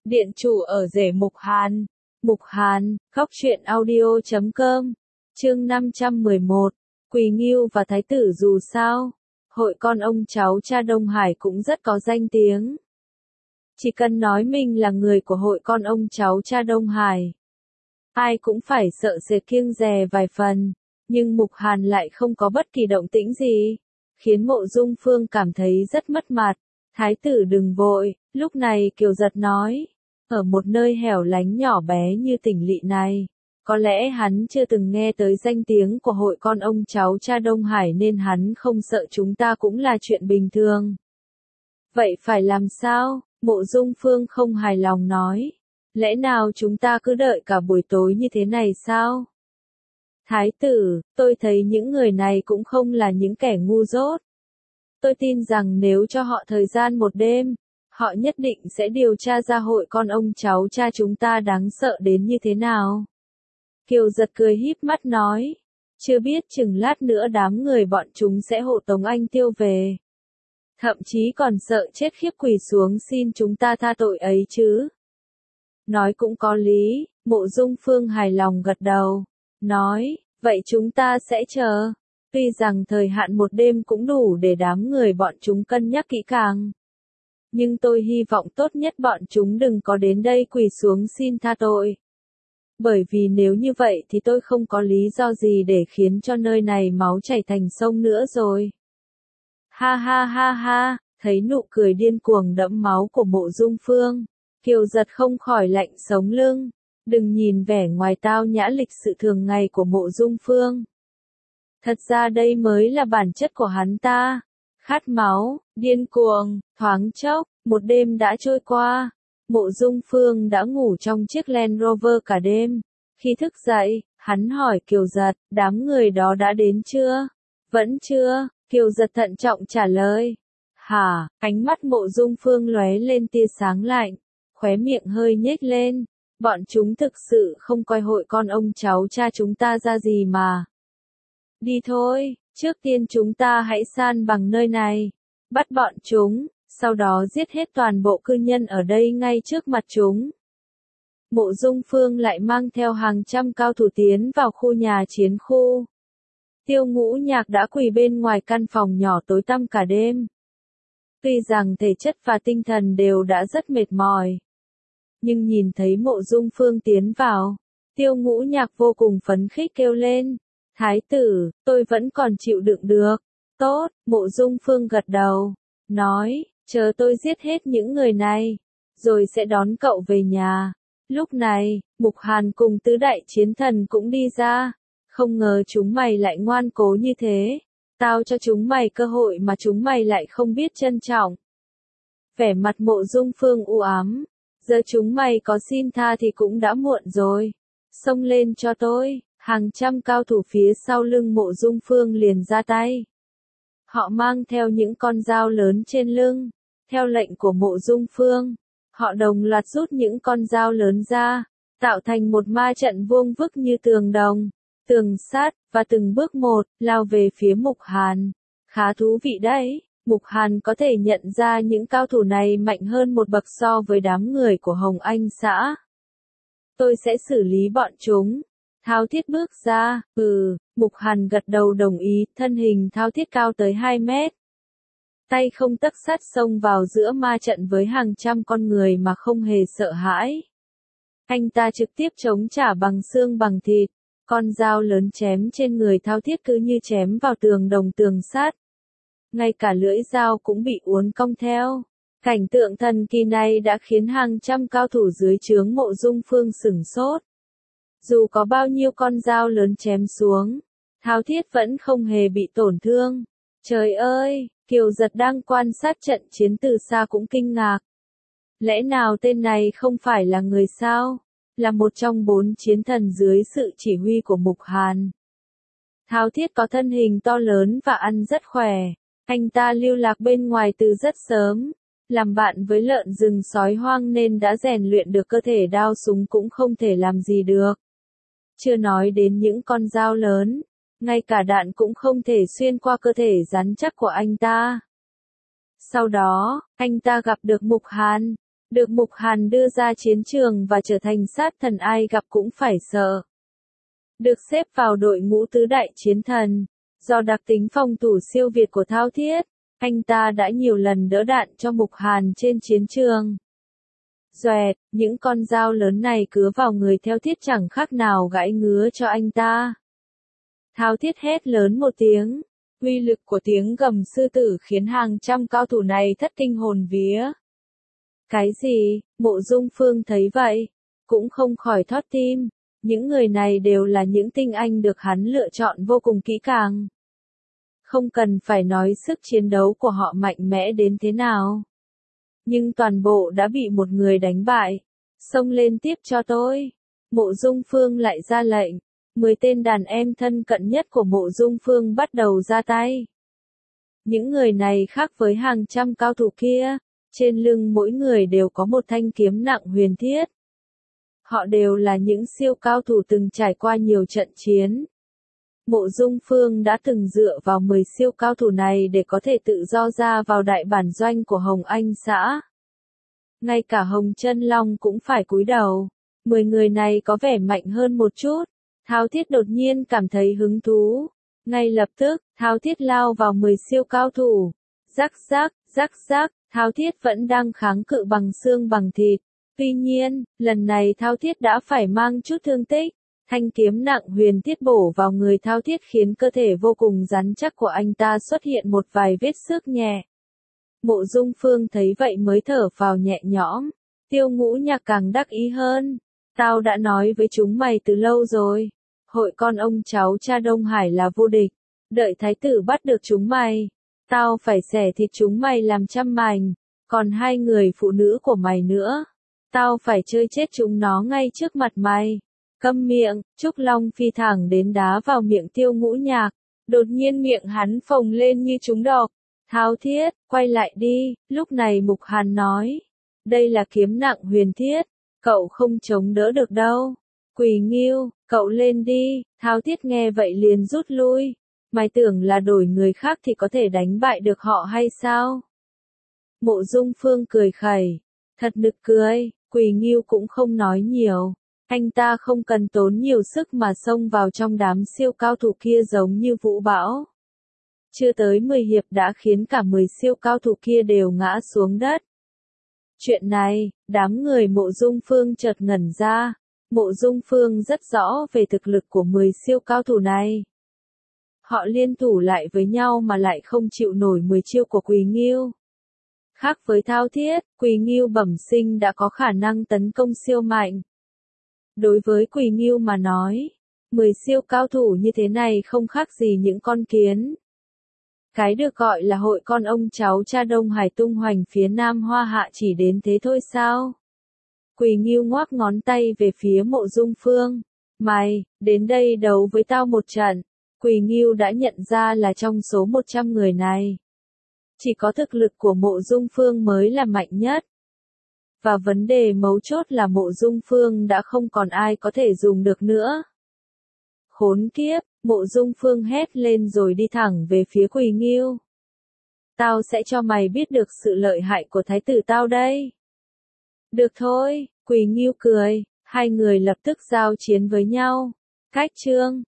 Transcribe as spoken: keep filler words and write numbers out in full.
Điện chủ ở rể Mục Hàn. Mục Hàn, góc truyện audio chấm com. Chương năm trăm mười một. Quỳ Ngưu và Thái tử dù sao. Hội con ông cháu cha Đông Hải cũng rất có danh tiếng. Chỉ cần nói mình là người của hội con ông cháu cha Đông Hải, ai cũng phải sợ sệt kiêng dè vài phần. Nhưng Mục Hàn lại không có bất kỳ động tĩnh gì, khiến Mộ Dung Phương cảm thấy rất mất mặt. Thái tử đừng vội, lúc này Kiều Giật nói, ở một nơi hẻo lánh nhỏ bé như Tỉnh Lỵ này, có lẽ hắn chưa từng nghe tới danh tiếng của hội con ông cháu cha Đông Hải nên hắn không sợ chúng ta cũng là chuyện bình thường. Vậy phải làm sao? Mộ Dung Phương không hài lòng nói. Lẽ nào chúng ta cứ đợi cả buổi tối như thế này sao? Thái tử, tôi thấy những người này cũng không là những kẻ ngu dốt. Tôi tin rằng nếu cho họ thời gian một đêm, họ nhất định sẽ điều tra ra hội con ông cháu cha chúng ta đáng sợ đến như thế nào. Kiều Giật cười híp mắt nói, chưa biết chừng lát nữa đám người bọn chúng sẽ hộ tống anh Tiêu về. Thậm chí còn sợ chết khiếp quỳ xuống xin chúng ta tha tội ấy chứ. Nói cũng có lý, Mộ Dung Phương hài lòng gật đầu, nói, vậy chúng ta sẽ chờ. Tuy rằng thời hạn một đêm cũng đủ để đám người bọn chúng cân nhắc kỹ càng. Nhưng tôi hy vọng tốt nhất bọn chúng đừng có đến đây quỳ xuống xin tha tội. Bởi vì nếu như vậy thì tôi không có lý do gì để khiến cho nơi này máu chảy thành sông nữa rồi. Ha ha ha ha, thấy nụ cười điên cuồng đẫm máu của Mộ Dung Phương, Kiều Giật không khỏi lạnh sống lưng. Đừng nhìn vẻ ngoài tao nhã lịch sự thường ngày của Mộ Dung Phương. Thật ra đây mới là bản chất của hắn ta. Khát máu, điên cuồng, thoáng chốc, một đêm đã trôi qua. Mộ Dung Phương đã ngủ trong chiếc Land Rover cả đêm. Khi thức dậy, hắn hỏi Kiều Giật, đám người đó đã đến chưa? Vẫn chưa, Kiều Giật thận trọng trả lời. Hả, ánh mắt Mộ Dung Phương lóe lên tia sáng lạnh, khóe miệng hơi nhếch lên. Bọn chúng thực sự không coi hội con ông cháu cha chúng ta ra gì mà. Đi thôi, trước tiên chúng ta hãy san bằng nơi này, bắt bọn chúng, sau đó giết hết toàn bộ cư nhân ở đây ngay trước mặt chúng. Mộ Dung Phương lại mang theo hàng trăm cao thủ tiến vào khu nhà chiến khu. Tiêu Ngũ Nhạc đã quỳ bên ngoài căn phòng nhỏ tối tăm cả đêm. Tuy rằng thể chất và tinh thần đều đã rất mệt mỏi, nhưng nhìn thấy Mộ Dung Phương tiến vào, Tiêu Ngũ Nhạc vô cùng phấn khích kêu lên. Thái tử, tôi vẫn còn chịu đựng được. Tốt, Mộ Dung Phương gật đầu, nói, chờ tôi giết hết những người này, rồi sẽ đón cậu về nhà. Lúc này, Mục Hàn cùng tứ đại chiến thần cũng đi ra. Không ngờ chúng mày lại ngoan cố như thế. Tao cho chúng mày cơ hội mà chúng mày lại không biết trân trọng. Vẻ mặt Mộ Dung Phương u ám. Giờ chúng mày có xin tha thì cũng đã muộn rồi. Xông lên cho tôi. Hàng trăm cao thủ phía sau lưng Mộ Dung Phương liền ra tay. Họ mang theo những con dao lớn trên lưng. Theo lệnh của Mộ Dung Phương, họ đồng loạt rút những con dao lớn ra, tạo thành một ma trận vuông vức như tường đồng, tường sắt, và từng bước một, lao về phía Mục Hàn. Khá thú vị đấy, Mục Hàn có thể nhận ra những cao thủ này mạnh hơn một bậc so với đám người của Hồng Anh xã. Tôi sẽ xử lý bọn chúng. Thao Thiết bước ra, ừ, Mục Hàn gật đầu đồng ý, thân hình Thao Thiết cao tới hai mét. Tay không tấc sắt xông vào giữa ma trận với hàng trăm con người mà không hề sợ hãi. Anh ta trực tiếp chống trả bằng xương bằng thịt, con dao lớn chém trên người Thao Thiết cứ như chém vào tường đồng tường sắt. Ngay cả lưỡi dao cũng bị uốn cong theo. Cảnh tượng thần kỳ này đã khiến hàng trăm cao thủ dưới trướng Mộ Dung Phương sửng sốt. Dù có bao nhiêu con dao lớn chém xuống, Thao Thiết vẫn không hề bị tổn thương. Trời ơi, Kiều Giật đang quan sát trận chiến từ xa cũng kinh ngạc. Lẽ nào tên này không phải là người sao? Là một trong bốn chiến thần dưới sự chỉ huy của Mục Hàn. Thao Thiết có thân hình to lớn và ăn rất khỏe. Anh ta lưu lạc bên ngoài từ rất sớm. Làm bạn với lợn rừng sói hoang nên đã rèn luyện được cơ thể đao súng cũng không thể làm gì được. Chưa nói đến những con dao lớn, ngay cả đạn cũng không thể xuyên qua cơ thể rắn chắc của anh ta. Sau đó, anh ta gặp được Mục Hàn. Được Mục Hàn đưa ra chiến trường và trở thành sát thần ai gặp cũng phải sợ. Được xếp vào đội ngũ tứ đại chiến thần, do đặc tính phòng thủ siêu việt của Thao Thiết, anh ta đã nhiều lần đỡ đạn cho Mục Hàn trên chiến trường. Doẹt, những con dao lớn này cứa vào người Thao Thiết chẳng khác nào gãi ngứa cho anh ta. Thao Thiết hét lớn một tiếng, uy lực của tiếng gầm sư tử khiến hàng trăm cao thủ này thất kinh hồn vía. Cái gì? Mộ Dung Phương thấy vậy, cũng không khỏi thót tim, những người này đều là những tinh anh được hắn lựa chọn vô cùng kỹ càng. Không cần phải nói sức chiến đấu của họ mạnh mẽ đến thế nào. Nhưng toàn bộ đã bị một người đánh bại. Xông lên tiếp cho tôi. Mộ Dung Phương lại ra lệnh. Mười tên đàn em thân cận nhất của Mộ Dung Phương bắt đầu ra tay. Những người này khác với hàng trăm cao thủ kia. Trên lưng mỗi người đều có một thanh kiếm nặng huyền thiết. Họ đều là những siêu cao thủ từng trải qua nhiều trận chiến. Mộ Dung Phương đã từng dựa vào mười siêu cao thủ này để có thể tự do ra vào đại bản doanh của Hồng Anh xã. Ngay cả Hồng Chân Long cũng phải cúi đầu. Mười người này có vẻ mạnh hơn một chút. Thao Thiết đột nhiên cảm thấy hứng thú. Ngay lập tức, Thao Thiết lao vào mười siêu cao thủ. Rắc rắc, rắc rắc, Thao Thiết vẫn đang kháng cự bằng xương bằng thịt. Tuy nhiên, lần này Thao Thiết đã phải mang chút thương tích. Thanh kiếm nặng huyền thiết bổ vào người Thao Thiết khiến cơ thể vô cùng rắn chắc của anh ta xuất hiện một vài vết xước nhẹ. Mộ Dung Phương thấy vậy mới thở phào nhẹ nhõm. Tiêu Ngũ Nhạc càng đắc ý hơn. Tao đã nói với chúng mày từ lâu rồi. Hội con ông cháu cha Đông Hải là vô địch. Đợi thái tử bắt được chúng mày. Tao phải xẻ thịt chúng mày làm trăm mảnh. Còn hai người phụ nữ của mày nữa. Tao phải chơi chết chúng nó ngay trước mặt mày. Câm miệng, Trúc Long phi thẳng đến đá vào miệng Tiêu Ngũ Nhạc. Đột nhiên miệng hắn phồng lên như trúng độc. Thao Thiết, quay lại đi, lúc này Mục Hàn nói. Đây là kiếm nặng huyền thiết, cậu không chống đỡ được đâu. Quỳ Nghiêu, cậu lên đi, Thao Thiết nghe vậy liền rút lui. Mày tưởng là đổi người khác thì có thể đánh bại được họ hay sao? Mộ Dung Phương cười khẩy, thật nực cười, Quỳ Nghiêu cũng không nói nhiều. Anh ta không cần tốn nhiều sức mà xông vào trong đám siêu cao thủ kia giống như vũ bão. Chưa tới mười hiệp đã khiến cả mười siêu cao thủ kia đều ngã xuống đất. Chuyện này, đám người Mộ Dung Phương chợt ngẩn ra. Mộ Dung Phương rất rõ về thực lực của mười siêu cao thủ này. Họ liên thủ lại với nhau mà lại không chịu nổi mười chiêu của Quỳ Nghiêu. Khác với Thao Thiết, Quỳ Nghiêu bẩm sinh đã có khả năng tấn công siêu mạnh. Đối với Quỳ Nghiêu mà nói, mười siêu cao thủ như thế này không khác gì những con kiến. Cái được gọi là hội con ông cháu cha Đông Hải tung hoành phía Nam Hoa Hạ chỉ đến thế thôi sao? Quỳ Nghiêu ngoác ngón tay về phía Mộ Dung Phương. Mày, đến đây đấu với tao một trận. Quỳ Nghiêu đã nhận ra là trong số một trăm người này, chỉ có thực lực của Mộ Dung Phương mới là mạnh nhất. Và vấn đề mấu chốt là Mộ Dung Phương đã không còn ai có thể dùng được nữa. Khốn kiếp, Mộ Dung Phương hét lên rồi đi thẳng về phía Quỳ Nghiêu. Tao sẽ cho mày biết được sự lợi hại của thái tử tao đây. Được thôi, Quỳ Nghiêu cười, hai người lập tức giao chiến với nhau. Cách chương